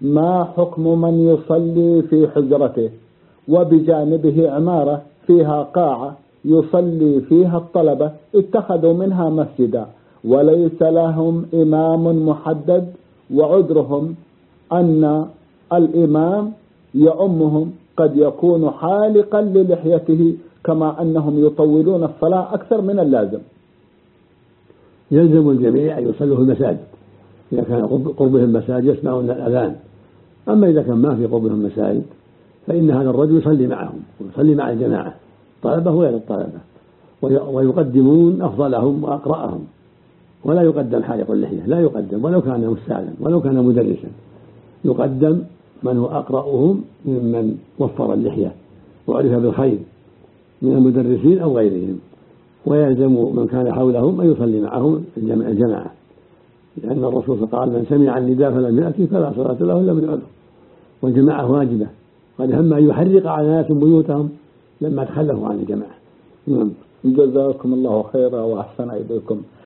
ما حكم من يصلي في حجرته وبجانبه عمارة فيها قاعة يصلي فيها الطلبة، اتخذوا منها مسجدا وليس لهم إمام محدد، وعذرهم أن الإمام يؤمهم قد يكون حالقا للحيته، كما أنهم يطولون الصلاة أكثر من اللازم؟ يلزم الجميع أن يصلوا في المساجد إذا كان قربهم مساجد يسمعون الأذان. أما إذا كان ما في قربهم مساجد فإن هذا الرجل يصلي معهم ويصلي مع الجماعة، طلبة وغير الطلبة، ويقدمون أفضلهم وأقرأهم، ولا يقدم حالق اللحية، لا يقدم ولو كان مستعلم ولو كان مدرسا، يقدم من هو أقرأهم ممن وفر اللحية وعرف بالخير من المدرسين أو غيرهم، ويلزم من كان حولهم أن يصلي معهم الجماعة، لأن الرسول قال من سمع النداء فلم يأتي فلا صلاة له إلا من عذر، والجماعة واجبة، قد هم أن يحرق على ناس بيوتهم لما تخلفوا عن الجماعة. جزاكم الله خيرا وأحسن إليكم.